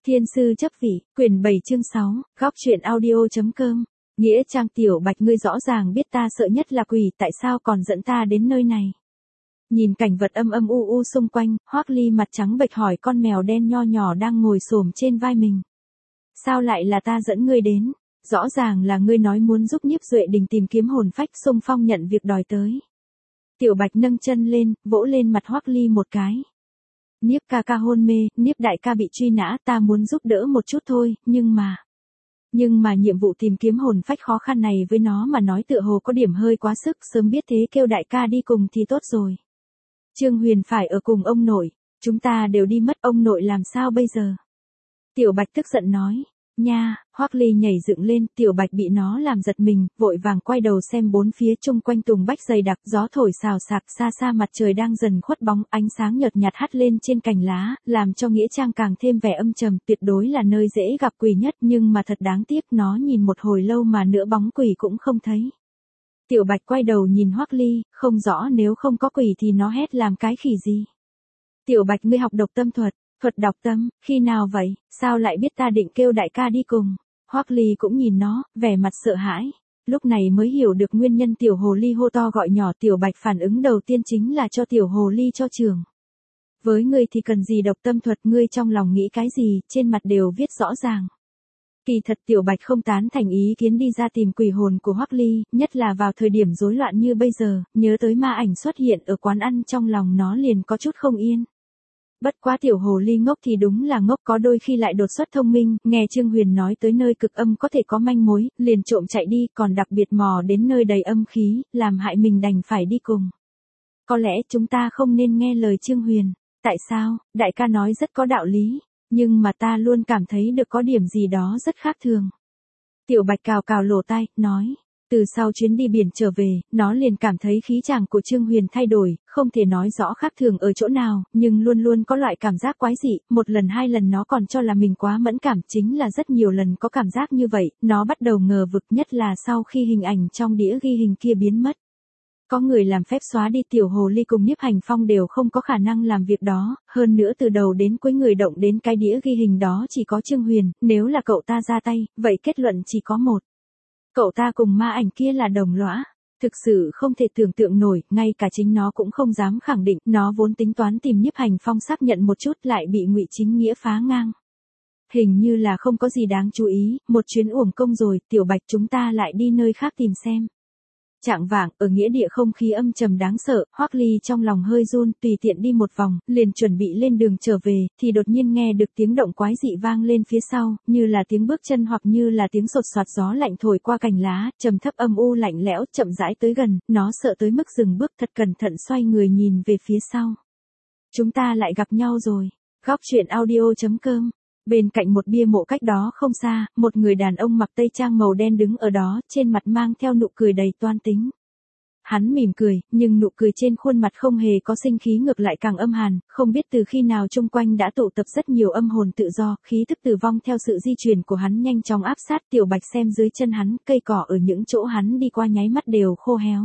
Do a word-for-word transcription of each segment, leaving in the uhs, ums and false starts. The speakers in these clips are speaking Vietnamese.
Thiên sư chấp vị, quyển bảy chương sáu, góc truyện audio.com. Nghĩa trang Tiểu Bạch, ngươi rõ ràng biết ta sợ nhất là quỷ, tại sao còn dẫn ta đến nơi này? Nhìn cảnh vật âm âm u u xung quanh, Hoắc Ly mặt trắng bệch hỏi con mèo đen nho nhỏ đang ngồi xổm trên vai mình. Sao lại là ta dẫn ngươi đến? Rõ ràng là ngươi nói muốn giúp Nhiếp Duệ Đình tìm kiếm hồn phách, xung phong nhận việc đòi tới. Tiểu Bạch nâng chân lên, vỗ lên mặt Hoắc Ly một cái. Niếp ca ca hôn mê, Niếp đại ca bị truy nã, ta muốn giúp đỡ một chút thôi, nhưng mà... Nhưng mà nhiệm vụ tìm kiếm hồn phách khó khăn này với nó mà nói tựa hồ có điểm hơi quá sức, sớm biết thế kêu đại ca đi cùng thì tốt rồi. Trương Huyền phải ở cùng ông nội, chúng ta đều đi mất, ông nội làm sao bây giờ? Tiểu Bạch tức giận nói. Nha, Hoắc Ly nhảy dựng lên, Tiểu Bạch bị nó làm giật mình, vội vàng quay đầu xem bốn phía chung quanh tùng bách dày đặc, gió thổi xào xạc, xa xa mặt trời đang dần khuất bóng, ánh sáng nhợt nhạt hắt lên trên cành lá, làm cho nghĩa trang càng thêm vẻ âm trầm, tuyệt đối là nơi dễ gặp quỷ nhất, nhưng mà thật đáng tiếc, nó nhìn một hồi lâu mà nữa bóng quỷ cũng không thấy. Tiểu Bạch quay đầu nhìn Hoắc Ly, không rõ nếu không có quỷ thì nó hét làm cái khỉ gì. Tiểu Bạch, ngươi học độc tâm thuật. Thuật đọc tâm, khi nào vậy, sao lại biết ta định kêu đại ca đi cùng? Hoắc Ly cũng nhìn nó, vẻ mặt sợ hãi. Lúc này mới hiểu được nguyên nhân tiểu hồ ly hô to gọi nhỏ. Tiểu Bạch phản ứng đầu tiên chính là cho tiểu hồ ly cho trường. Với ngươi thì cần gì độc tâm thuật, ngươi trong lòng nghĩ cái gì, trên mặt đều viết rõ ràng. Kỳ thật Tiểu Bạch không tán thành ý kiến đi ra tìm quỷ hồn của Hoắc Ly, nhất là vào thời điểm rối loạn như bây giờ, nhớ tới ma ảnh xuất hiện ở quán ăn trong lòng nó liền có chút không yên. Bất quá tiểu hồ ly ngốc thì đúng là ngốc, có đôi khi lại đột xuất thông minh, nghe Trương Huyền nói tới nơi cực âm có thể có manh mối, liền trộm chạy đi, còn đặc biệt mò đến nơi đầy âm khí, làm hại mình đành phải đi cùng. Có lẽ chúng ta không nên nghe lời Trương Huyền. Tại sao? Đại ca nói rất có đạo lý, nhưng mà ta luôn cảm thấy được có điểm gì đó rất khác thường. Tiểu Bạch cào cào lỗ tai, nói. Từ sau chuyến đi biển trở về, nó liền cảm thấy khí chàng của Trương Huyền thay đổi, không thể nói rõ khác thường ở chỗ nào, nhưng luôn luôn có loại cảm giác quái dị, một lần hai lần nó còn cho là mình quá mẫn cảm, chính là rất nhiều lần có cảm giác như vậy, nó bắt đầu ngờ vực, nhất là sau khi hình ảnh trong đĩa ghi hình kia biến mất. Có người làm phép xóa đi, tiểu hồ ly cùng Nhiếp Hành Phong đều không có khả năng làm việc đó, hơn nữa từ đầu đến cuối người động đến cái đĩa ghi hình đó chỉ có Trương Huyền, nếu là cậu ta ra tay, vậy kết luận chỉ có một. Cậu ta cùng ma ảnh kia là đồng lõa, thực sự không thể tưởng tượng nổi, ngay cả chính nó cũng không dám khẳng định, nó vốn tính toán tìm Nhiếp Hành Phong xác nhận một chút lại bị Ngụy Chính Nghĩa phá ngang. Hình như là không có gì đáng chú ý, một chuyến uổng công rồi, Tiểu Bạch, chúng ta lại đi nơi khác tìm xem. Trạng vạng, ở nghĩa địa không khí âm trầm đáng sợ, Hoắc Ly trong lòng hơi run, tùy tiện đi một vòng, liền chuẩn bị lên đường trở về, thì đột nhiên nghe được tiếng động quái dị vang lên phía sau, như là tiếng bước chân hoặc như là tiếng sột soạt gió lạnh thổi qua cành lá, trầm thấp âm u lạnh lẽo, chậm rãi tới gần, nó sợ tới mức dừng bước, thật cẩn thận xoay người nhìn về phía sau. Chúng ta lại gặp nhau rồi. Góc truyện audio.com. Bên cạnh một bia mộ cách đó không xa, một người đàn ông mặc tây trang màu đen đứng ở đó, trên mặt mang theo nụ cười đầy toan tính. Hắn mỉm cười, nhưng nụ cười trên khuôn mặt không hề có sinh khí, ngược lại càng âm hàn, không biết từ khi nào chung quanh đã tụ tập rất nhiều âm hồn tự do, khí thức tử vong theo sự di chuyển của hắn nhanh chóng áp sát. Tiểu Bạch xem dưới chân hắn, cây cỏ ở những chỗ hắn đi qua nháy mắt đều khô héo.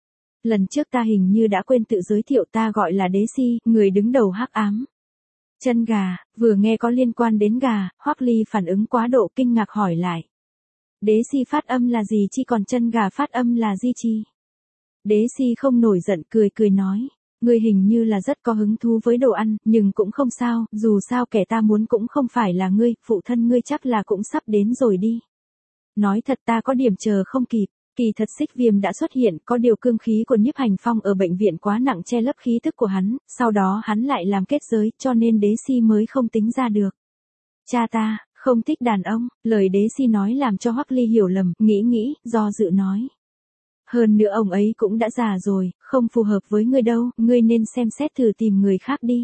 Lần trước ta hình như đã quên tự giới thiệu, ta gọi là Đế Si, người đứng đầu hắc ám. Chân gà, vừa nghe có liên quan đến gà, Hoắc Ly phản ứng quá độ kinh ngạc hỏi lại. Đế Si phát âm là gì chi, còn chân gà phát âm là gì chi? Đế Si không nổi giận, cười cười nói. Ngươi hình như là rất có hứng thú với đồ ăn, nhưng cũng không sao, dù sao kẻ ta muốn cũng không phải là ngươi, phụ thân ngươi chắc là cũng sắp đến rồi đi. Nói thật ta có điểm chờ không kịp. Kỳ thật xích viêm đã xuất hiện, có điều cương khí của Nhiếp Hành Phong ở bệnh viện quá nặng che lấp khí tức của hắn, sau đó hắn lại làm kết giới, cho nên Đế Si mới không tính ra được. Cha ta, không thích đàn ông, lời Đế Si nói làm cho Hoắc Ly hiểu lầm, nghĩ nghĩ, do dự nói. Hơn nữa ông ấy cũng đã già rồi, không phù hợp với ngươi đâu, ngươi nên xem xét thử tìm người khác đi.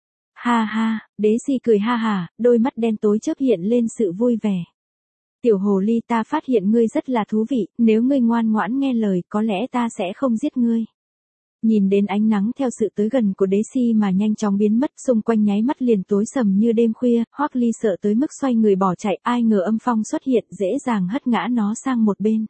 Ha ha, Đế Si cười ha hả, đôi mắt đen tối chớp hiện lên sự vui vẻ. Tiểu hồ ly, ta phát hiện ngươi rất là thú vị, nếu ngươi ngoan ngoãn nghe lời, có lẽ ta sẽ không giết ngươi. Nhìn đến ánh nắng theo sự tới gần của Đế Si mà nhanh chóng biến mất, xung quanh nháy mắt liền tối sầm như đêm khuya, Hoắc Ly sợ tới mức xoay người bỏ chạy, ai ngờ âm phong xuất hiện, dễ dàng hất ngã nó sang một bên.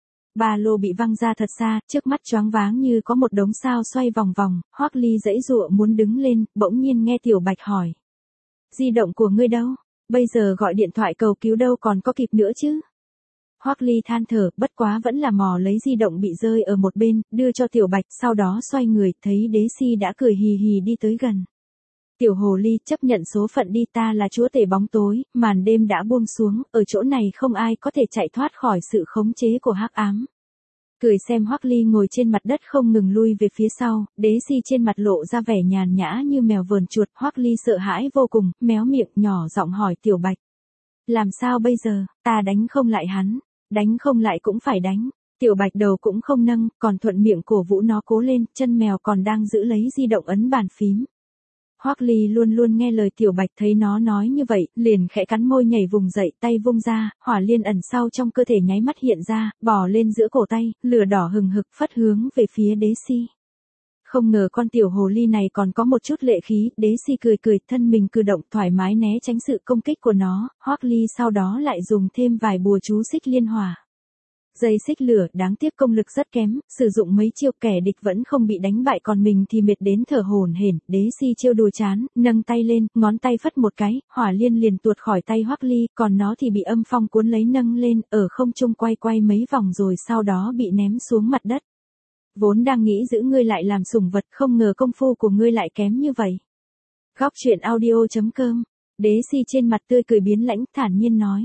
Ba lô bị văng ra thật xa, trước mắt choáng váng như có một đống sao xoay vòng vòng, Hoắc Ly giãy giụa muốn đứng lên, bỗng nhiên nghe Tiểu Bạch hỏi. Di động của ngươi đâu? Bây giờ gọi điện thoại cầu cứu đâu còn có kịp nữa chứ. Hoắc Ly than thở, bất quá vẫn là mò lấy di động bị rơi ở một bên, đưa cho Tiểu Bạch, sau đó xoay người, thấy Đế Si đã cười hì hì đi tới gần. Tiểu hồ ly, chấp nhận số phận đi, ta là chúa tể bóng tối, màn đêm đã buông xuống, ở chỗ này không ai có thể chạy thoát khỏi sự khống chế của hắc ám. Cười xem Hoắc Ly ngồi trên mặt đất không ngừng lui về phía sau, Đế Si trên mặt lộ ra vẻ nhàn nhã như mèo vờn chuột. Hoắc Ly sợ hãi vô cùng, méo miệng nhỏ giọng hỏi Tiểu Bạch. Làm sao bây giờ, ta đánh không lại hắn, đánh không lại cũng phải đánh. Tiểu Bạch đầu cũng không nâng, còn thuận miệng cổ vũ nó cố lên, chân mèo còn đang giữ lấy di động ấn bàn phím. Hoắc Ly luôn luôn nghe lời Tiểu Bạch, thấy nó nói như vậy, liền khẽ cắn môi nhảy vùng dậy, tay vung ra, hỏa liên ẩn sau trong cơ thể nháy mắt hiện ra, bò lên giữa cổ tay, lửa đỏ hừng hực phất hướng về phía Đế Si. Không ngờ con tiểu hồ ly này còn có một chút lệ khí, Đế Si cười cười, thân mình cử động thoải mái né tránh sự công kích của nó, Hoắc Ly sau đó lại dùng thêm vài bùa chú xích liên hỏa. Dây xích lửa, đáng tiếc công lực rất kém, sử dụng mấy chiêu kẻ địch vẫn không bị đánh bại, còn mình thì mệt đến thở hổn hển. Đế Si chiêu đùa chán, nâng tay lên, ngón tay phất một cái, hỏa liên liền tuột khỏi tay Hoắc Ly, còn nó thì bị âm phong cuốn lấy nâng lên, ở không trung quay quay mấy vòng rồi sau đó bị ném xuống mặt đất. Vốn đang nghĩ giữ ngươi lại làm sủng vật, không ngờ công phu của ngươi lại kém như vậy. Góc truyện audio chấm com. Đế Si trên mặt tươi cười biến lãnh, thản nhiên nói.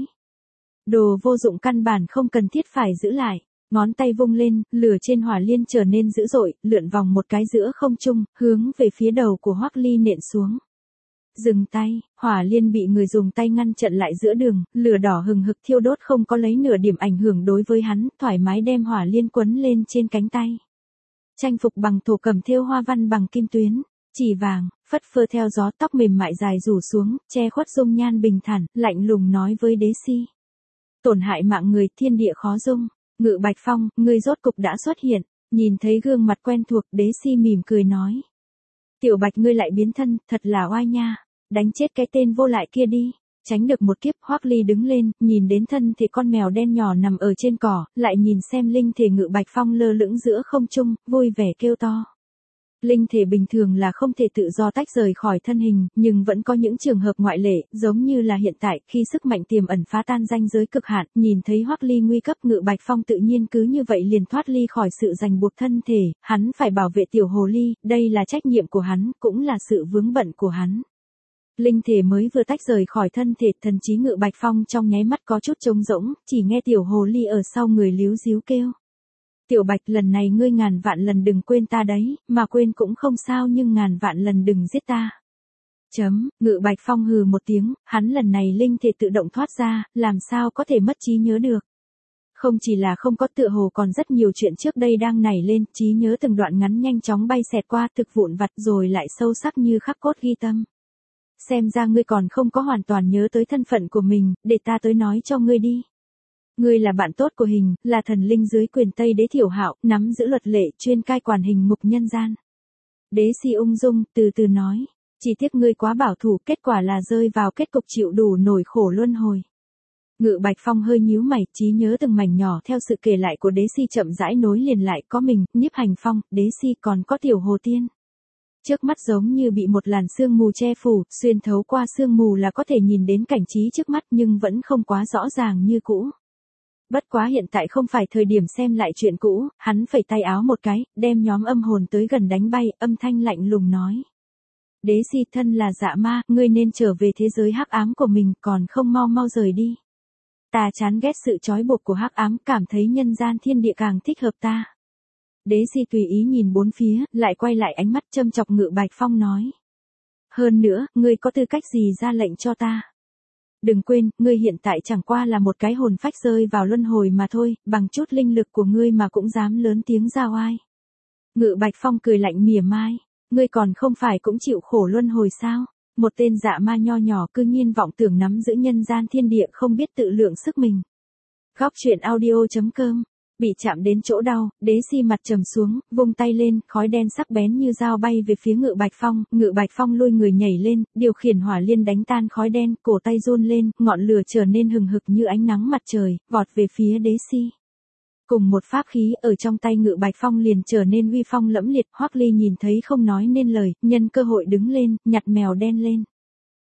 Đồ vô dụng, căn bản không cần thiết phải giữ lại. Ngón tay vung lên, lửa trên hỏa liên trở nên dữ dội, lượn vòng một cái giữa không trung, hướng về phía đầu của Hoắc Ly nện xuống. Dừng tay, hỏa liên bị người dùng tay ngăn chặn lại giữa đường, lửa đỏ hừng hực thiêu đốt không có lấy nửa điểm ảnh hưởng đối với hắn, thoải mái đem hỏa liên quấn lên trên cánh tay. Trang phục bằng thổ cẩm thêu hoa văn bằng kim tuyến, chỉ vàng, phất phơ theo gió, tóc mềm mại dài rủ xuống, che khuất dung nhan bình thản, lạnh lùng nói với Đế Si. Tổn hại mạng người, thiên địa khó dung. Ngự Bạch Phong, ngươi rốt cục đã xuất hiện. Nhìn thấy gương mặt quen thuộc, Đế Si mỉm cười nói. Tiểu Bạch, ngươi lại biến thân, thật là oai nha. Đánh chết cái tên vô lại kia đi. Tránh được một kiếp, Hoắc Ly đứng lên, nhìn đến thân thì con mèo đen nhỏ nằm ở trên cỏ, lại nhìn xem linh thể Ngự Bạch Phong lơ lửng giữa không trung, vui vẻ kêu to. Linh thể bình thường là không thể tự do tách rời khỏi thân hình, nhưng vẫn có những trường hợp ngoại lệ, giống như là hiện tại, khi sức mạnh tiềm ẩn phá tan ranh giới cực hạn, nhìn thấy Hoắc Ly nguy cấp, Ngự Bạch Phong tự nhiên cứ như vậy liền thoát ly khỏi sự ràng buộc thân thể, hắn phải bảo vệ tiểu hồ ly, đây là trách nhiệm của hắn, cũng là sự vướng bận của hắn. Linh thể mới vừa tách rời khỏi thân thể, thần trí Ngự Bạch Phong trong nháy mắt có chút trống rỗng, chỉ nghe tiểu hồ ly ở sau người líu díu kêu. Tiểu Bạch, lần này ngươi ngàn vạn lần đừng quên ta đấy, mà quên cũng không sao nhưng ngàn vạn lần đừng giết ta. Chấm, Ngự Bạch Phong hừ một tiếng, hắn lần này linh thể tự động thoát ra, làm sao có thể mất trí nhớ được. Không chỉ là không có, tựa hồ còn rất nhiều chuyện trước đây đang nảy lên, trí nhớ từng đoạn ngắn nhanh chóng bay xẹt qua, thực vụn vặt rồi lại sâu sắc như khắc cốt ghi tâm. Xem ra ngươi còn không có hoàn toàn nhớ tới thân phận của mình, để ta tới nói cho ngươi đi. Ngươi là bạn tốt của hình, là thần linh dưới quyền Tây Đế Thiểu Hạo, nắm giữ luật lệ, chuyên cai quản hình ngục nhân gian. Đế Si ung dung, từ từ nói, chỉ tiếc ngươi quá bảo thủ, kết quả là rơi vào kết cục chịu đủ nổi khổ luân hồi. Ngự Bạch Phong hơi nhíu mày, trí nhớ từng mảnh nhỏ theo sự kể lại của Đế Si chậm rãi nối liền lại, có mình, Nhiếp Hành Phong, Đế Si còn có Tiểu Hồ Tiên. Trước mắt giống như bị một làn sương mù che phủ, xuyên thấu qua sương mù là có thể nhìn đến cảnh trí trước mắt nhưng vẫn không quá rõ ràng như cũ. Bất quá hiện tại không phải thời điểm xem lại chuyện cũ, hắn phẩy tay áo một cái, đem nhóm âm hồn tới gần đánh bay, âm thanh lạnh lùng nói. Đế Si, thân là dạ ma, ngươi nên trở về thế giới hắc ám của mình, còn không mau mau rời đi. Ta chán ghét sự trói buộc của hắc ám, cảm thấy nhân gian thiên địa càng thích hợp ta. Đế Si tùy ý nhìn bốn phía, lại quay lại ánh mắt châm chọc Ngự Bạch Phong nói. Hơn nữa, ngươi có tư cách gì ra lệnh cho ta? Đừng quên, ngươi hiện tại chẳng qua là một cái hồn phách rơi vào luân hồi mà thôi, bằng chút linh lực của ngươi mà cũng dám lớn tiếng ra oai. Ngự Bạch Phong cười lạnh mỉa mai, ngươi còn không phải cũng chịu khổ luân hồi sao? Một tên dạ ma nho nhỏ cư nhiên vọng tưởng nắm giữ nhân gian thiên địa, không biết tự lượng sức mình. Góc truyện audio chấm com. Bị chạm đến chỗ đau, Đế Si mặt trầm xuống, vung tay lên, khói đen sắc bén như dao bay về phía Ngự Bạch Phong, Ngự Bạch Phong lôi người nhảy lên, điều khiển hỏa liên đánh tan khói đen, cổ tay run lên, ngọn lửa trở nên hừng hực như ánh nắng mặt trời, vọt về phía Đế Si. Cùng một pháp khí ở trong tay Ngự Bạch Phong liền trở nên uy phong lẫm liệt, Hoắc Ly nhìn thấy không nói nên lời, nhân cơ hội đứng lên, nhặt mèo đen lên.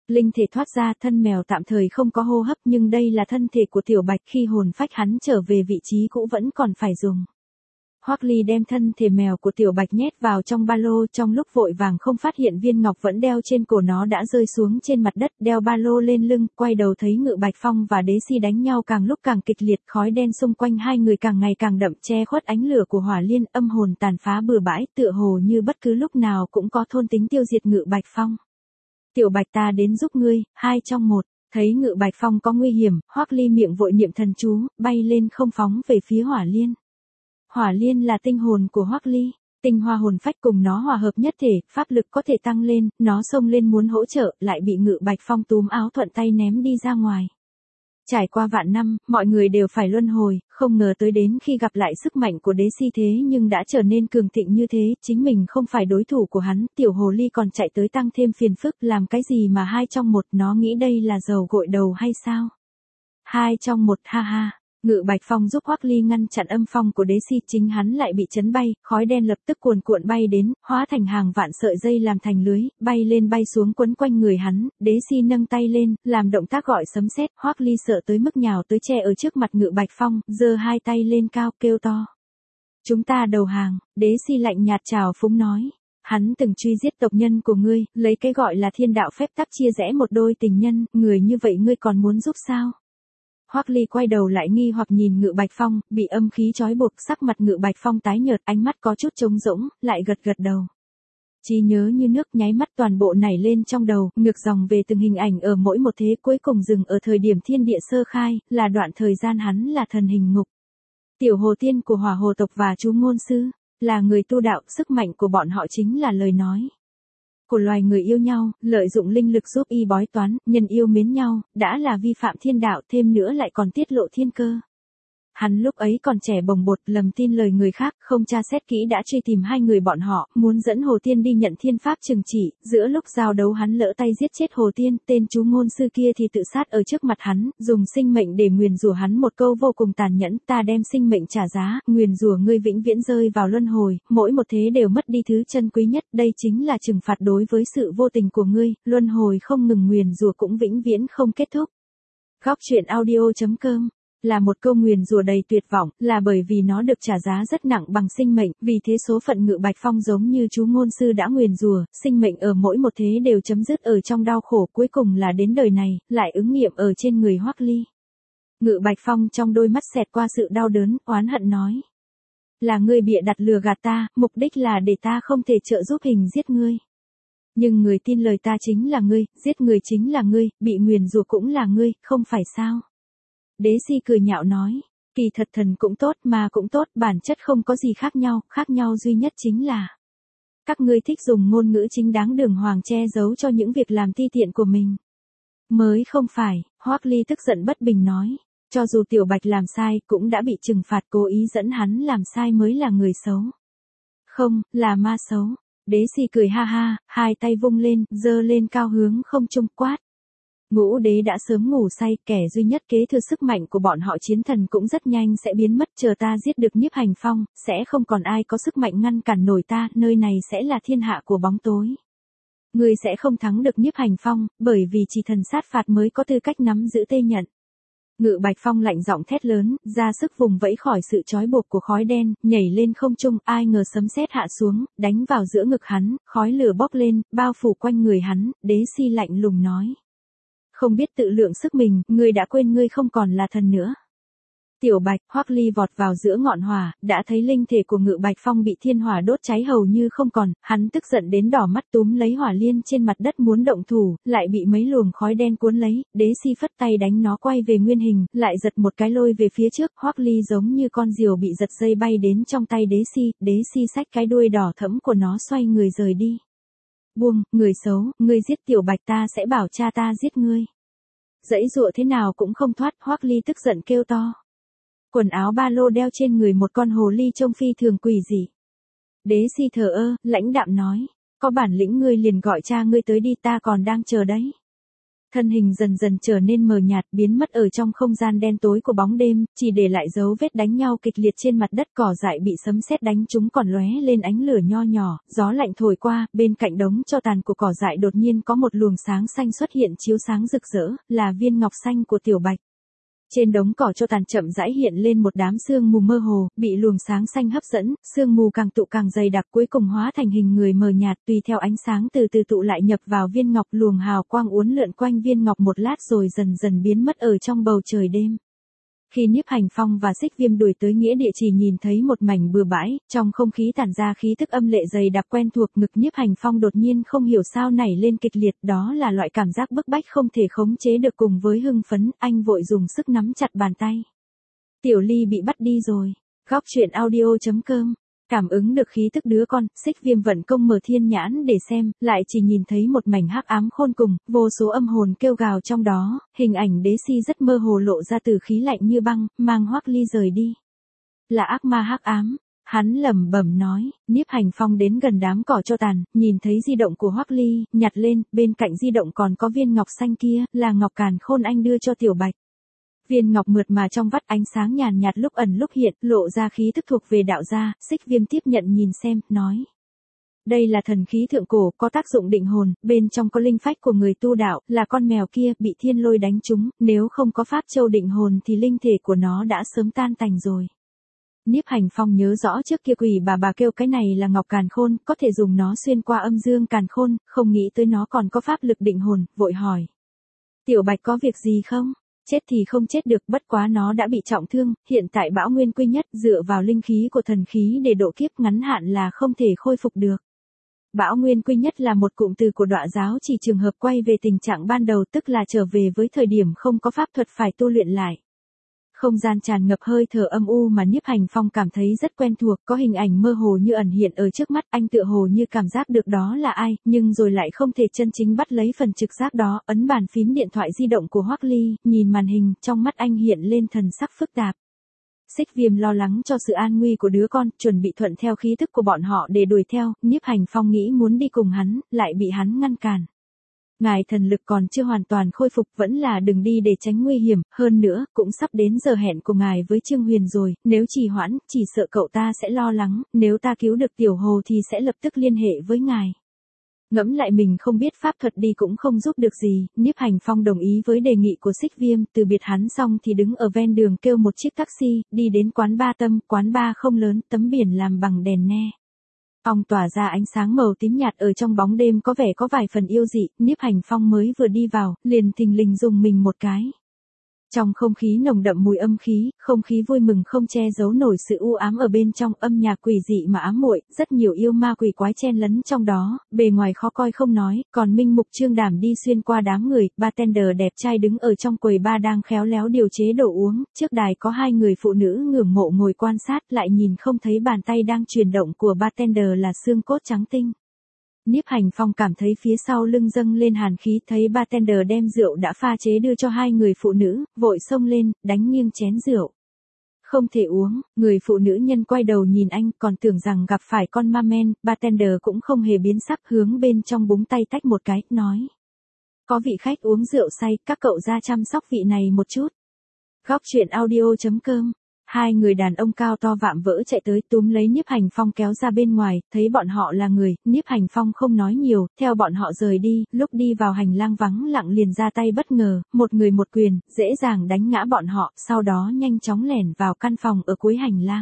Linh thể thoát ra, thân mèo tạm thời không có hô hấp, nhưng đây là thân thể của Tiểu Bạch, khi hồn phách hắn trở về vị trí cũ vẫn còn phải dùng. Hoắc Ly đem thân thể mèo của Tiểu Bạch nhét vào trong ba lô, trong lúc vội vàng không phát hiện viên ngọc vẫn đeo trên cổ nó đã rơi xuống trên mặt đất, đeo ba lô lên lưng, quay đầu thấy Ngự Bạch Phong và Đế Si đánh nhau càng lúc càng kịch liệt, khói đen xung quanh hai người càng ngày càng đậm, che khuất ánh lửa của hỏa liên, âm hồn tàn phá bừa bãi, tựa hồ như bất cứ lúc nào cũng có thôn tính tiêu diệt Ngự Bạch Phong. Tiểu Bạch, ta đến giúp ngươi, hai trong một. Thấy Ngự Bạch Phong có nguy hiểm, Hoắc Ly miệng vội niệm thần chú, bay lên không phóng về phía hỏa liên. Hỏa liên là tinh hồn của Hoắc Ly, tinh hoa hồn phách cùng nó hòa hợp nhất thể, pháp lực có thể tăng lên, nó xông lên muốn hỗ trợ, lại bị Ngự Bạch Phong túm áo thuận tay ném đi ra ngoài. Trải qua vạn năm, mọi người đều phải luân hồi, không ngờ tới đến khi gặp lại sức mạnh của Đế Si thế nhưng đã trở nên cường thịnh như thế, chính mình không phải đối thủ của hắn, tiểu hồ ly còn chạy tới tăng thêm phiền phức, làm cái gì mà hai trong một, nó nghĩ đây là dầu gội đầu hay sao? Hai trong một, ha ha. Ngự Bạch Phong giúp Hoắc Ly ngăn chặn âm phong của Đế Si, chính hắn lại bị chấn bay, khói đen lập tức cuồn cuộn bay đến, hóa thành hàng vạn sợi dây làm thành lưới, bay lên bay xuống quấn quanh người hắn. Đế Si nâng tay lên, làm động tác gọi sấm sét. Hoắc Ly sợ tới mức nhào tới che ở trước mặt Ngự Bạch Phong, giơ hai tay lên cao kêu to: "Chúng ta đầu hàng." Đế Si lạnh nhạt chào phúng nói: "Hắn từng truy giết tộc nhân của ngươi, lấy cái gọi là thiên đạo phép tắc chia rẽ một đôi tình nhân, người như vậy ngươi còn muốn giúp sao?" Hoắc Ly quay đầu lại nghi hoặc nhìn Ngự Bạch Phong, bị âm khí trói buộc, sắc mặt Ngự Bạch Phong tái nhợt, ánh mắt có chút trống rỗng, lại gật gật đầu. Trí nhớ như nước nháy mắt toàn bộ nảy lên trong đầu, ngược dòng về từng hình ảnh ở mỗi một thế, cuối cùng dừng ở thời điểm thiên địa sơ khai, là đoạn thời gian hắn là thần hình ngục. Tiểu hồ tiên của Hỏa Hồ tộc và chú ngôn sư, là người tu đạo, sức mạnh của bọn họ chính là lời nói của loài người yêu nhau, lợi dụng linh lực giúp y bói toán, nhân yêu mến nhau, đã là vi phạm thiên đạo, thêm nữa lại còn tiết lộ thiên cơ. Hắn lúc ấy còn trẻ bồng bột, lầm tin lời người khác, không tra xét kỹ đã truy tìm hai người bọn họ, muốn dẫn Hồ Tiên đi nhận thiên pháp trừng trị, giữa lúc giao đấu hắn lỡ tay giết chết Hồ Tiên, tên chú ngôn sư kia thì tự sát ở trước mặt hắn, dùng sinh mệnh để nguyền rủa hắn một câu vô cùng tàn nhẫn: "Ta đem sinh mệnh trả giá, nguyền rủa ngươi vĩnh viễn rơi vào luân hồi, mỗi một thế đều mất đi thứ chân quý nhất, đây chính là trừng phạt đối với sự vô tình của ngươi, luân hồi không ngừng nguyền rủa cũng vĩnh viễn không kết thúc." Góc truyện audio chấm com là một câu nguyền rủa đầy tuyệt vọng, là bởi vì nó được trả giá rất nặng bằng sinh mệnh, vì thế số phận Ngự Bạch Phong giống như chú ngôn sư đã nguyền rủa, sinh mệnh ở mỗi một thế đều chấm dứt ở trong đau khổ, cuối cùng là đến đời này, lại ứng nghiệm ở trên người Hoắc Ly. Ngự Bạch Phong trong đôi mắt xẹt qua sự đau đớn, oán hận nói: "Là ngươi bịa đặt lừa gạt ta, mục đích là để ta không thể trợ giúp hình giết ngươi. Nhưng người tin lời ta chính là ngươi, giết người chính là ngươi, bị nguyền rủa cũng là ngươi, không phải sao?" Đế Si cười nhạo nói: "Kỳ thật thần cũng tốt, ma cũng tốt, bản chất không có gì khác nhau, khác nhau duy nhất chính là các ngươi thích dùng ngôn ngữ chính đáng đường hoàng che giấu cho những việc làm ti tiện của mình. Mới không phải." Hoắc Ly tức giận bất bình nói: "Cho dù Tiểu Bạch làm sai, cũng đã bị trừng phạt, cố ý dẫn hắn làm sai mới là người xấu. Không, là ma xấu." Đế Si cười ha ha, hai tay vung lên, giơ lên cao hướng không trung quát: "Ngũ đế đã sớm ngủ say, kẻ duy nhất kế thừa sức mạnh của bọn họ chiến thần cũng rất nhanh sẽ biến mất, chờ ta giết được Nhiếp Hành Phong, sẽ không còn ai có sức mạnh ngăn cản nổi ta, nơi này sẽ là thiên hạ của bóng tối. Ngươi sẽ không thắng được Nhiếp Hành Phong, bởi vì chỉ thần sát phạt mới có tư cách nắm giữ tê nhận." Ngự Bạch Phong lạnh giọng thét lớn, ra sức vùng vẫy khỏi sự trói buộc của khói đen, nhảy lên không trung, ai ngờ sấm sét hạ xuống, đánh vào giữa ngực hắn, khói lửa bốc lên, bao phủ quanh người hắn. Đế Si lạnh lùng nói: "Không biết tự lượng sức mình, ngươi đã quên ngươi không còn là thần nữa." Tiểu Bạch, Hoắc Ly vọt vào giữa ngọn hỏa, đã thấy linh thể của Ngự Bạch Phong bị thiên hỏa đốt cháy hầu như không còn, hắn tức giận đến đỏ mắt túm lấy hỏa liên trên mặt đất muốn động thủ, lại bị mấy luồng khói đen cuốn lấy. Đế Si phất tay đánh nó quay về nguyên hình, lại giật một cái lôi về phía trước, Hoắc Ly giống như con diều bị giật dây bay đến trong tay Đế Si, Đế Si xách cái đuôi đỏ thẫm của nó xoay người rời đi. "Buông, người xấu, ngươi giết Tiểu Bạch ta sẽ bảo cha ta giết ngươi." Dãy dụa thế nào cũng không thoát, Hoắc Ly tức giận kêu to. Quần áo ba lô đeo trên người một con hồ ly trông phi thường quỷ dị. Đế Si thờ ơ, lãnh đạm nói: "Có bản lĩnh ngươi liền gọi cha ngươi tới đi, ta còn đang chờ đấy." Thân hình dần dần trở nên mờ nhạt, biến mất ở trong không gian đen tối của bóng đêm, chỉ để lại dấu vết đánh nhau kịch liệt trên mặt đất, cỏ dại bị sấm sét đánh trúng còn lóe lên ánh lửa nho nhỏ, gió lạnh thổi qua, bên cạnh đống tro tàn của cỏ dại đột nhiên có một luồng sáng xanh xuất hiện chiếu sáng rực rỡ, là viên ngọc xanh của Tiểu Bạch. Trên đống cỏ tro tàn chậm rãi hiện lên một đám sương mù mơ hồ, bị luồng sáng xanh hấp dẫn, sương mù càng tụ càng dày đặc, cuối cùng hóa thành hình người mờ nhạt, tùy theo ánh sáng từ từ tụ lại nhập vào viên ngọc, luồng hào quang uốn lượn quanh viên ngọc một lát rồi dần dần biến mất ở trong bầu trời đêm. Khi Nhiếp Hành Phong và Xích Viêm đuổi tới nghĩa địa chỉ nhìn thấy một mảnh bừa bãi, trong không khí tản ra khí tức âm lệ dày đặc quen thuộc, ngực Nhiếp Hành Phong đột nhiên không hiểu sao nảy lên kịch liệt, đó là loại cảm giác bức bách không thể khống chế được cùng với hưng phấn, anh vội dùng sức nắm chặt bàn tay. Tiểu Ly bị bắt đi rồi. Góc truyện audio chấm com. Cảm ứng được khí tức đứa con, Xích Viêm vận công mở thiên nhãn để xem, lại chỉ nhìn thấy một mảnh hắc ám khôn cùng, vô số âm hồn kêu gào trong đó, hình ảnh Đế Si rất mơ hồ lộ ra từ khí lạnh như băng, mang Hoắc Ly rời đi. Là ác ma hắc ám, hắn lẩm bẩm nói. Nhiếp Hành Phong đến gần đám cỏ tro tàn, nhìn thấy di động của Hoắc Ly, nhặt lên, bên cạnh di động còn có viên ngọc xanh kia, là ngọc càn khôn anh đưa cho Tiểu Bạch. Viên ngọc mượt mà trong vắt, ánh sáng nhàn nhạt lúc ẩn lúc hiện, lộ ra khí thức thuộc về đạo gia. Xích Viêm tiếp nhận nhìn xem, nói. Đây là thần khí thượng cổ, có tác dụng định hồn, bên trong có linh phách của người tu đạo, là con mèo kia, bị thiên lôi đánh trúng, nếu không có pháp châu định hồn thì linh thể của nó đã sớm tan tành rồi. Nhiếp Hành Phong nhớ rõ trước kia quỷ bà bà kêu cái này là ngọc càn khôn, có thể dùng nó xuyên qua âm dương càn khôn, không nghĩ tới nó còn có pháp lực định hồn, vội hỏi. Tiểu Bạch có việc gì không? Chết thì không chết được, bất quá nó đã bị trọng thương, hiện tại bão nguyên quy nhất, dựa vào linh khí của thần khí để độ kiếp ngắn hạn là không thể khôi phục được. Bão nguyên quy nhất là một cụm từ của Đọa giáo chỉ trường hợp quay về tình trạng ban đầu, tức là trở về với thời điểm không có pháp thuật phải tu luyện lại. Không gian tràn ngập hơi thở âm u mà Nhiếp Hành Phong cảm thấy rất quen thuộc, có hình ảnh mơ hồ như ẩn hiện ở trước mắt, anh tựa hồ như cảm giác được đó là ai, nhưng rồi lại không thể chân chính bắt lấy phần trực giác đó, ấn bàn phím điện thoại di động của Hoắc Ly, nhìn màn hình, trong mắt anh hiện lên thần sắc phức tạp. Xích Viêm lo lắng cho sự an nguy của đứa con, chuẩn bị thuận theo khí thức của bọn họ để đuổi theo, Nhiếp Hành Phong nghĩ muốn đi cùng hắn, lại bị hắn ngăn cản. Ngài thần lực còn chưa hoàn toàn khôi phục, vẫn là đừng đi để tránh nguy hiểm, hơn nữa, cũng sắp đến giờ hẹn của ngài với Trương Huyền rồi, nếu trì hoãn, chỉ sợ cậu ta sẽ lo lắng, nếu ta cứu được Tiểu Hồ thì sẽ lập tức liên hệ với ngài. Ngẫm lại mình không biết pháp thuật đi cũng không giúp được gì, Nhiếp Hành Phong đồng ý với đề nghị của Xích Viêm, từ biệt hắn xong thì đứng ở ven đường kêu một chiếc taxi, đi đến quán ba Tâm, quán ba không lớn, tấm biển làm bằng đèn ne. Ong tỏa ra ánh sáng màu tím nhạt ở trong bóng đêm có vẻ có vài phần yêu dị, Nhiếp Hành Phong mới vừa đi vào, liền thình lình dùng mình một cái. Trong không khí nồng đậm mùi âm khí, không khí vui mừng không che giấu nổi sự u ám ở bên trong, âm nhạc quỷ dị mà ám muội, rất nhiều yêu ma quỷ quái chen lấn trong đó, bề ngoài khó coi không nói, còn minh mục trương đảm đi xuyên qua đám người, bartender đẹp trai đứng ở trong quầy bar đang khéo léo điều chế đồ uống, trước đài có hai người phụ nữ ngưỡng mộ ngồi quan sát, lại nhìn không thấy bàn tay đang chuyển động của bartender là xương cốt trắng tinh. Nhiếp Hành Phong cảm thấy phía sau lưng dâng lên hàn khí, thấy bartender đem rượu đã pha chế đưa cho hai người phụ nữ, vội xông lên, đánh nghiêng chén rượu. Không thể uống, người phụ nữ nhân quay đầu nhìn anh, còn tưởng rằng gặp phải con ma men, bartender cũng không hề biến sắc, hướng bên trong búng tay tách một cái, nói. Có vị khách uống rượu say, các cậu ra chăm sóc vị này một chút. Góc truyện audio chấm com. Hai người đàn ông cao to vạm vỡ chạy tới túm lấy Nhiếp Hành Phong kéo ra bên ngoài, thấy bọn họ là người, Nhiếp Hành Phong không nói nhiều, theo bọn họ rời đi, lúc đi vào hành lang vắng lặng liền ra tay bất ngờ, một người một quyền, dễ dàng đánh ngã bọn họ, sau đó nhanh chóng lẻn vào căn phòng ở cuối hành lang.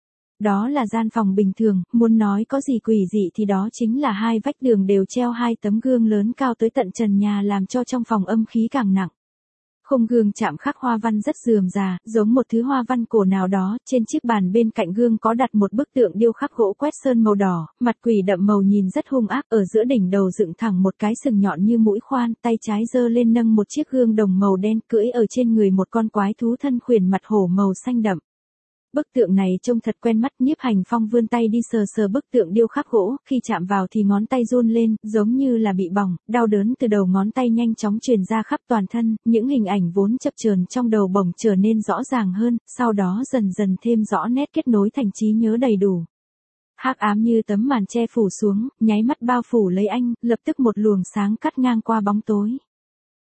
Đó là gian phòng bình thường, muốn nói có gì quỷ dị thì đó chính là hai vách tường đều treo hai tấm gương lớn cao tới tận trần nhà làm cho trong phòng âm khí càng nặng. Khung gương chạm khắc hoa văn rất rườm rà, giống một thứ hoa văn cổ nào đó, trên chiếc bàn bên cạnh gương có đặt một bức tượng điêu khắc gỗ quét sơn màu đỏ, mặt quỷ đậm màu nhìn rất hung ác, ở giữa đỉnh đầu dựng thẳng một cái sừng nhọn như mũi khoan, tay trái giơ lên nâng một chiếc gương đồng màu đen, cưỡi ở trên người một con quái thú thân khuyển mặt hổ màu xanh đậm. Bức tượng này trông thật quen mắt, Nhiếp Hành Phong vươn tay đi sờ sờ bức tượng điêu khắc gỗ, khi chạm vào thì ngón tay run lên, giống như là bị bỏng, đau đớn từ đầu ngón tay nhanh chóng truyền ra khắp toàn thân, những hình ảnh vốn chập chờn trong đầu bỗng trở nên rõ ràng hơn, sau đó dần dần thêm rõ nét kết nối thành trí nhớ đầy đủ. Hắc ám như tấm màn che phủ xuống, nháy mắt bao phủ lấy anh, lập tức một luồng sáng cắt ngang qua bóng tối.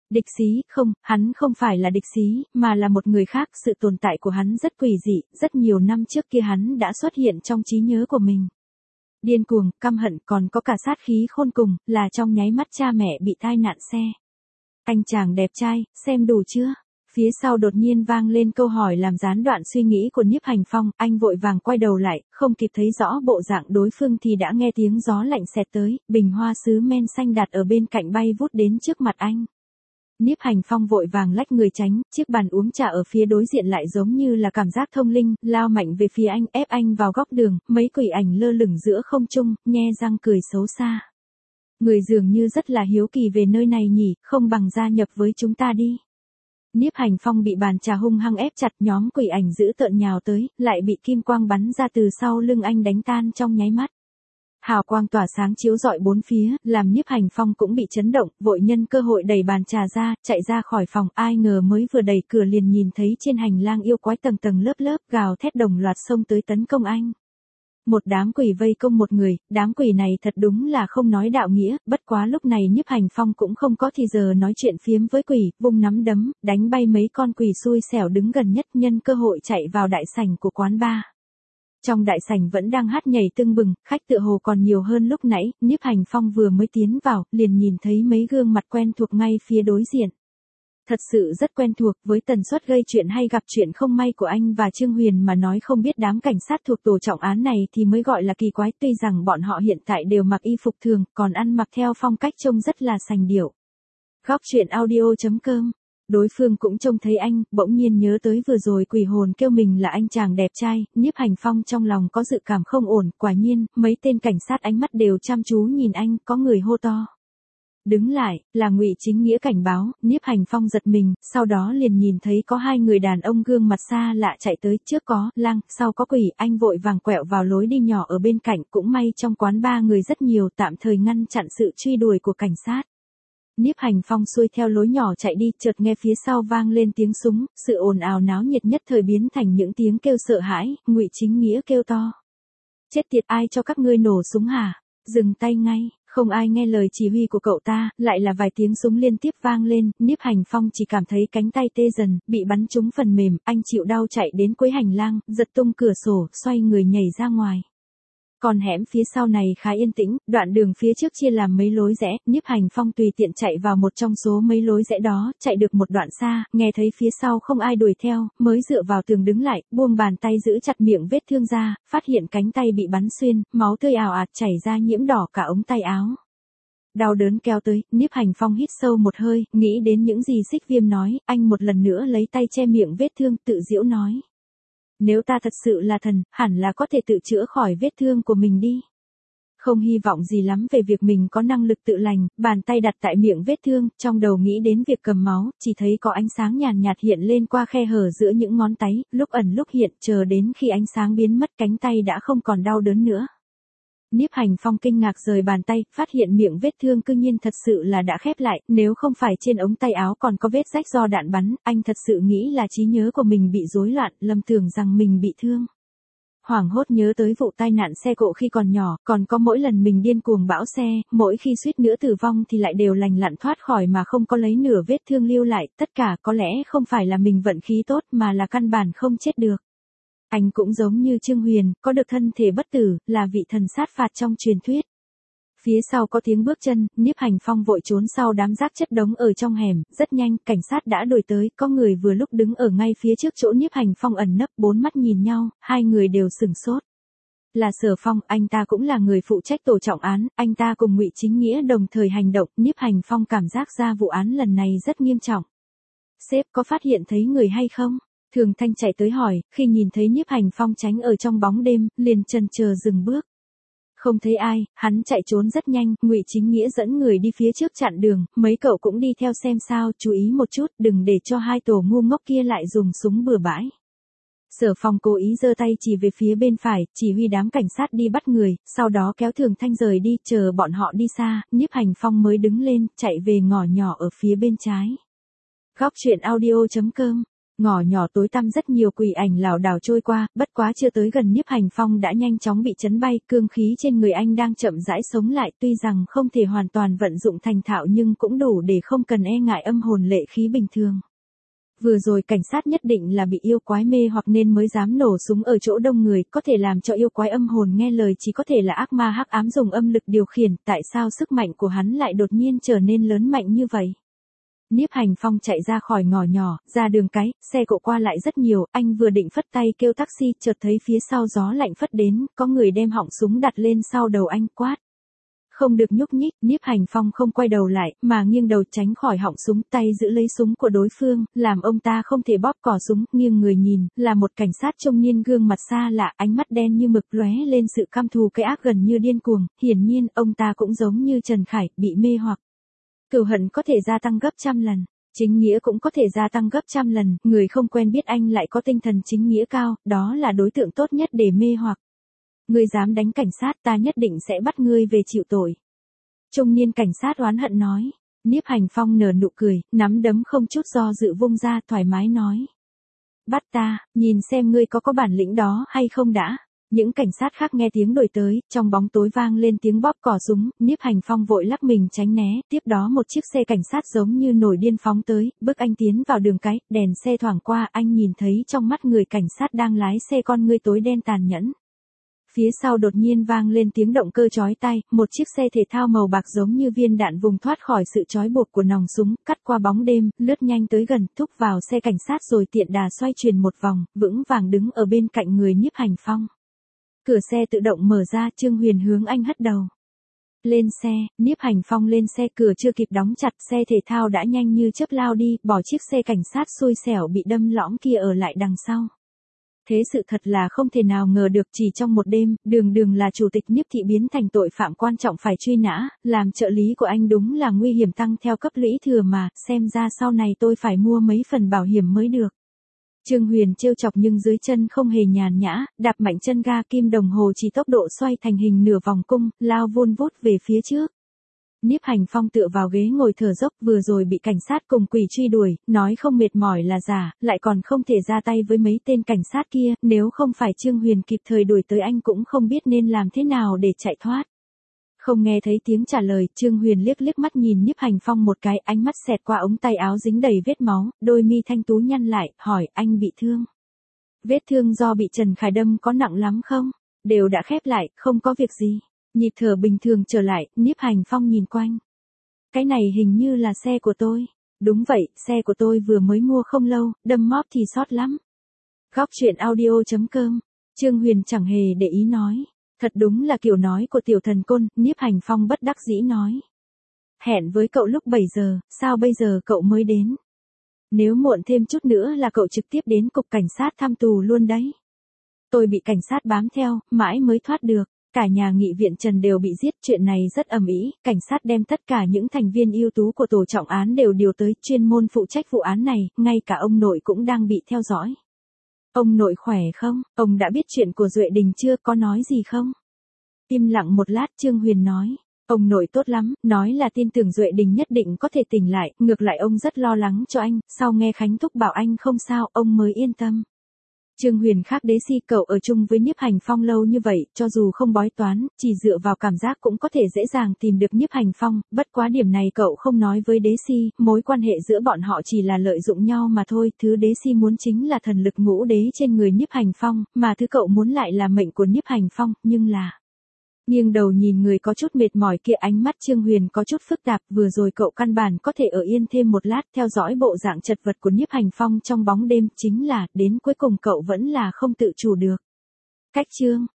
Địch Xí, không, hắn không phải là Địch Xí, mà là một người khác, sự tồn tại của hắn rất quỷ dị, rất nhiều năm trước kia hắn đã xuất hiện trong trí nhớ của mình. Điên cuồng, căm hận còn có cả sát khí khôn cùng, là trong nháy mắt cha mẹ bị tai nạn xe. Anh chàng đẹp trai, xem đủ chưa? Phía sau đột nhiên vang lên câu hỏi làm gián đoạn suy nghĩ của Nhiếp Hành Phong, anh vội vàng quay đầu lại, không kịp thấy rõ bộ dạng đối phương thì đã nghe tiếng gió lạnh xẹt tới, bình hoa sứ men xanh đặt ở bên cạnh bay vút đến trước mặt anh. Nhiếp Hành Phong vội vàng lách người tránh, chiếc bàn uống trà ở phía đối diện lại giống như là cảm giác thông linh, lao mạnh về phía anh, ép anh vào góc đường, mấy quỷ ảnh lơ lửng giữa không trung, nhe răng cười xấu xa. Người dường như rất là hiếu kỳ về nơi này nhỉ, không bằng gia nhập với chúng ta đi. Nhiếp Hành Phong bị bàn trà hung hăng ép chặt, nhóm quỷ ảnh dữ tợn nhào tới, lại bị kim quang bắn ra từ sau lưng anh đánh tan trong nháy mắt. Hào quang tỏa sáng chiếu rọi bốn phía, làm Nhiếp Hành Phong cũng bị chấn động, vội nhân cơ hội đẩy bàn trà ra, chạy ra khỏi phòng, ai ngờ mới vừa đẩy cửa liền nhìn thấy trên hành lang yêu quái tầng tầng lớp lớp gào thét đồng loạt xông tới tấn công anh. Một đám quỷ vây công một người, đám quỷ này thật đúng là không nói đạo nghĩa, bất quá lúc này Nhiếp Hành Phong cũng không có thì giờ nói chuyện phiếm với quỷ, vung nắm đấm, đánh bay mấy con quỷ xui xẻo đứng gần nhất, nhân cơ hội chạy vào đại sảnh của quán bar. Trong đại sảnh vẫn đang hát nhảy tưng bừng, khách tựa hồ còn nhiều hơn lúc nãy, Nhiếp Hành Phong vừa mới tiến vào, liền nhìn thấy mấy gương mặt quen thuộc ngay phía đối diện. Thật sự rất quen thuộc, với tần suất gây chuyện hay gặp chuyện không may của anh và Trương Huyền mà nói không biết đám cảnh sát thuộc tổ trọng án này thì mới gọi là kỳ quái, tuy rằng bọn họ hiện tại đều mặc y phục thường, còn ăn mặc theo phong cách trông rất là sành điệu. Góc truyện audio chấm com. Đối phương cũng trông thấy anh, bỗng nhiên nhớ tới vừa rồi quỷ hồn kêu mình là anh chàng đẹp trai, Nhiếp Hành Phong trong lòng có dự cảm không ổn, quả nhiên, mấy tên cảnh sát ánh mắt đều chăm chú nhìn anh, có người hô to. Đứng lại, là Ngụy Chính Nghĩa cảnh báo, Nhiếp Hành Phong giật mình, sau đó liền nhìn thấy có hai người đàn ông gương mặt xa lạ chạy tới, trước có lang, sau có quỷ, anh vội vàng quẹo vào lối đi nhỏ ở bên cạnh, cũng may trong quán ba người rất nhiều, tạm thời ngăn chặn sự truy đuổi của cảnh sát. Nhiếp Hành Phong xuôi theo lối nhỏ chạy đi, chợt nghe phía sau vang lên tiếng súng, sự ồn ào náo nhiệt nhất thời biến thành những tiếng kêu sợ hãi, Ngụy Chính Nghĩa kêu to. Chết tiệt, ai cho các ngươi nổ súng hả? Dừng tay ngay. Không ai nghe lời chỉ huy của cậu ta, lại là vài tiếng súng liên tiếp vang lên, Nhiếp Hành Phong chỉ cảm thấy cánh tay tê dần, bị bắn trúng phần mềm, anh chịu đau chạy đến cuối hành lang, giật tung cửa sổ, xoay người nhảy ra ngoài. Còn hẻm phía sau này khá yên tĩnh, đoạn đường phía trước chia làm mấy lối rẽ, Nhiếp Hành Phong tùy tiện chạy vào một trong số mấy lối rẽ đó, chạy được một đoạn xa, nghe thấy phía sau không ai đuổi theo, mới dựa vào tường đứng lại, buông bàn tay giữ chặt miệng vết thương ra, phát hiện cánh tay bị bắn xuyên, máu tươi ào ạt chảy ra nhiễm đỏ cả ống tay áo. Đau đớn kéo tới, Nhiếp Hành Phong hít sâu một hơi, nghĩ đến những gì Xích Viêm nói, anh một lần nữa lấy tay che miệng vết thương, tự giễu nói. Nếu ta thật sự là thần, hẳn là có thể tự chữa khỏi vết thương của mình đi. Không hy vọng gì lắm về việc mình có năng lực tự lành, bàn tay đặt tại miệng vết thương, trong đầu nghĩ đến việc cầm máu, chỉ thấy có ánh sáng nhàn nhạt hiện lên qua khe hở giữa những ngón tay, lúc ẩn lúc hiện, chờ đến khi ánh sáng biến mất cánh tay đã không còn đau đớn nữa. Nhiếp Hành Phong kinh ngạc rời bàn tay, phát hiện miệng vết thương cư nhiên thật sự là đã khép lại, nếu không phải trên ống tay áo còn có vết rách do đạn bắn, anh thật sự nghĩ là trí nhớ của mình bị rối loạn, lầm tưởng rằng mình bị thương. Hoảng hốt nhớ tới vụ tai nạn xe cộ khi còn nhỏ, còn có mỗi lần mình điên cuồng bão xe, mỗi khi suýt nữa tử vong thì lại đều lành lặn thoát khỏi mà không có lấy nửa vết thương lưu lại, tất cả có lẽ không phải là mình vận khí tốt mà là căn bản không chết được. Anh cũng giống như Trương Huyền, có được thân thể bất tử, là vị thần sát phạt trong truyền thuyết. Phía sau có tiếng bước chân, Nhiếp Hành Phong vội trốn sau đám rác chất đống ở trong hẻm, rất nhanh, cảnh sát đã đuổi tới, có người vừa lúc đứng ở ngay phía trước chỗ Nhiếp Hành Phong ẩn nấp, bốn mắt nhìn nhau, hai người đều sửng sốt. Là Sở Phong, anh ta cũng là người phụ trách tổ trọng án, anh ta cùng Ngụy Chính Nghĩa đồng thời hành động, Nhiếp Hành Phong cảm giác ra vụ án lần này rất nghiêm trọng. Sếp có phát hiện thấy người hay không? Thường Thanh chạy tới hỏi, khi nhìn thấy Nhiếp Hành Phong tránh ở trong bóng đêm, liền chần chờ dừng bước. Không thấy ai, hắn chạy trốn rất nhanh, Ngụy Chính Nghĩa dẫn người đi phía trước chặn đường, mấy cậu cũng đi theo xem sao, chú ý một chút, đừng để cho hai tổ ngu ngốc kia lại dùng súng bừa bãi. Sở Phong cố ý giơ tay chỉ về phía bên phải, chỉ huy đám cảnh sát đi bắt người, sau đó kéo Thường Thanh rời đi, chờ bọn họ đi xa, Nhiếp Hành Phong mới đứng lên, chạy về ngõ nhỏ ở phía bên trái. Góc truyện audio chấm com Ngõ nhỏ tối tăm rất nhiều quỷ ảnh lảo đảo trôi qua, bất quá chưa tới gần Nhiếp Hành Phong đã nhanh chóng bị chấn bay, cương khí trên người anh đang chậm rãi sống lại, tuy rằng không thể hoàn toàn vận dụng thành thạo nhưng cũng đủ để không cần e ngại âm hồn lệ khí bình thường. Vừa rồi cảnh sát nhất định là bị yêu quái mê hoặc nên mới dám nổ súng ở chỗ đông người, có thể làm cho yêu quái âm hồn nghe lời chỉ có thể là ác ma hắc ám dùng âm lực điều khiển, tại sao sức mạnh của hắn lại đột nhiên trở nên lớn mạnh như vậy? Nhiếp Hành Phong chạy ra khỏi ngõ nhỏ, ra đường cái, xe cộ qua lại rất nhiều, anh vừa định phất tay kêu taxi, chợt thấy phía sau gió lạnh phất đến, có người đem họng súng đặt lên sau đầu anh, quát. Không được nhúc nhích, Nhiếp Hành Phong không quay đầu lại, mà nghiêng đầu tránh khỏi họng súng, tay giữ lấy súng của đối phương, làm ông ta không thể bóp cò súng, nghiêng người nhìn, là một cảnh sát trung niên gương mặt xa lạ, ánh mắt đen như mực lóe lên sự căm thù cái ác gần như điên cuồng, hiển nhiên ông ta cũng giống như Trần Khải, bị mê hoặc. Cừu hận có thể gia tăng gấp trăm lần, chính nghĩa cũng có thể gia tăng gấp trăm lần, người không quen biết anh lại có tinh thần chính nghĩa cao, đó là đối tượng tốt nhất để mê hoặc. Ngươi dám đánh cảnh sát, ta nhất định sẽ bắt ngươi về chịu tội. Trung niên cảnh sát oán hận nói. Nhiếp Hành Phong nở nụ cười, nắm đấm không chút do dự vung ra, thoải mái nói. Bắt ta, nhìn xem ngươi có có bản lĩnh đó hay không đã. Những cảnh sát khác nghe tiếng đuổi tới, trong bóng tối vang lên tiếng bóp cò súng, Nhiếp Hành Phong vội lắc mình tránh né, tiếp đó một chiếc xe cảnh sát giống như nổi điên phóng tới, bước anh tiến vào đường cái, đèn xe thoảng qua, anh nhìn thấy trong mắt người cảnh sát đang lái xe con ngươi tối đen tàn nhẫn. Phía sau đột nhiên vang lên tiếng động cơ chói tai, một chiếc xe thể thao màu bạc giống như viên đạn vùng thoát khỏi sự trói buộc của nòng súng, cắt qua bóng đêm, lướt nhanh tới gần, thúc vào xe cảnh sát rồi tiện đà xoay chuyển một vòng, vững vàng đứng ở bên cạnh người Nhiếp Hành Phong. Cửa xe tự động mở ra, Trương Huyền hướng anh hất đầu. Lên xe, Nhiếp Hành Phong lên xe, cửa chưa kịp đóng chặt, xe thể thao đã nhanh như chớp lao đi, bỏ chiếc xe cảnh sát xui xẻo bị đâm lõm kia ở lại đằng sau. Thế sự thật là không thể nào ngờ được, chỉ trong một đêm, đường đường là chủ tịch Nhiếp thị biến thành tội phạm quan trọng phải truy nã, làm trợ lý của anh đúng là nguy hiểm tăng theo cấp lũy thừa mà, xem ra sau này tôi phải mua mấy phần bảo hiểm mới được. Trương Huyền trêu chọc nhưng dưới chân không hề nhàn nhã, đạp mạnh chân ga, kim đồng hồ chỉ tốc độ xoay thành hình nửa vòng cung, lao vun vút về phía trước. Nhiếp Hành Phong tựa vào ghế ngồi thở dốc, vừa rồi bị cảnh sát cùng quỷ truy đuổi, nói không mệt mỏi là giả, lại còn không thể ra tay với mấy tên cảnh sát kia, nếu không phải Trương Huyền kịp thời đuổi tới anh cũng không biết nên làm thế nào để chạy thoát. Không nghe thấy tiếng trả lời, Trương Huyền liếc liếc mắt nhìn Nhiếp Hành Phong một cái, ánh mắt xẹt qua ống tay áo dính đầy vết máu, đôi mi thanh tú nhăn lại, hỏi anh bị thương. Vết thương do bị Trần Khải đâm có nặng lắm không? Đều đã khép lại, không có việc gì. Nhịp thở bình thường trở lại, Nhiếp Hành Phong nhìn quanh. Cái này hình như là xe của tôi. Đúng vậy, xe của tôi vừa mới mua không lâu, đâm móp thì sót lắm. Góc truyện audio chấm com. Trương Huyền chẳng hề để ý nói. Thật đúng là kiểu nói của tiểu thần côn, Nhiếp Hành Phong bất đắc dĩ nói. Hẹn với cậu lúc bảy giờ, sao bây giờ cậu mới đến? Nếu muộn thêm chút nữa là cậu trực tiếp đến cục cảnh sát thăm tù luôn đấy. Tôi bị cảnh sát bám theo, mãi mới thoát được. Cả nhà nghị viện Trần đều bị giết, chuyện này rất ầm ĩ, cảnh sát đem tất cả những thành viên ưu tú của tổ trọng án đều điều tới, chuyên môn phụ trách vụ án này, ngay cả ông nội cũng đang bị theo dõi. Ông nội khỏe không? Ông đã biết chuyện của Duệ Đình chưa, có nói gì không? Im lặng một lát, Trương Huyền nói. Ông nội tốt lắm, nói là tin tưởng Duệ Đình nhất định có thể tỉnh lại, ngược lại ông rất lo lắng cho anh, sau nghe Khánh Thúc bảo anh không sao, ông mới yên tâm. Trương Huyền khác đế si, cậu ở chung với Nhiếp Hành Phong lâu như vậy, cho dù không bói toán, chỉ dựa vào cảm giác cũng có thể dễ dàng tìm được Nhiếp Hành Phong, bất quá điểm này cậu không nói với đế si, mối quan hệ giữa bọn họ chỉ là lợi dụng nhau mà thôi, thứ đế si muốn chính là thần lực ngũ đế trên người Nhiếp Hành Phong, mà thứ cậu muốn lại là mệnh của Nhiếp Hành Phong, nhưng là... Nghiêng đầu nhìn người có chút mệt mỏi kia, ánh mắt Trương Huyền có chút phức tạp, vừa rồi cậu căn bản có thể ở yên thêm một lát, theo dõi bộ dạng chật vật của Nhiếp Hành Phong trong bóng đêm, chính là, đến cuối cùng cậu vẫn là không tự chủ được. Cách chương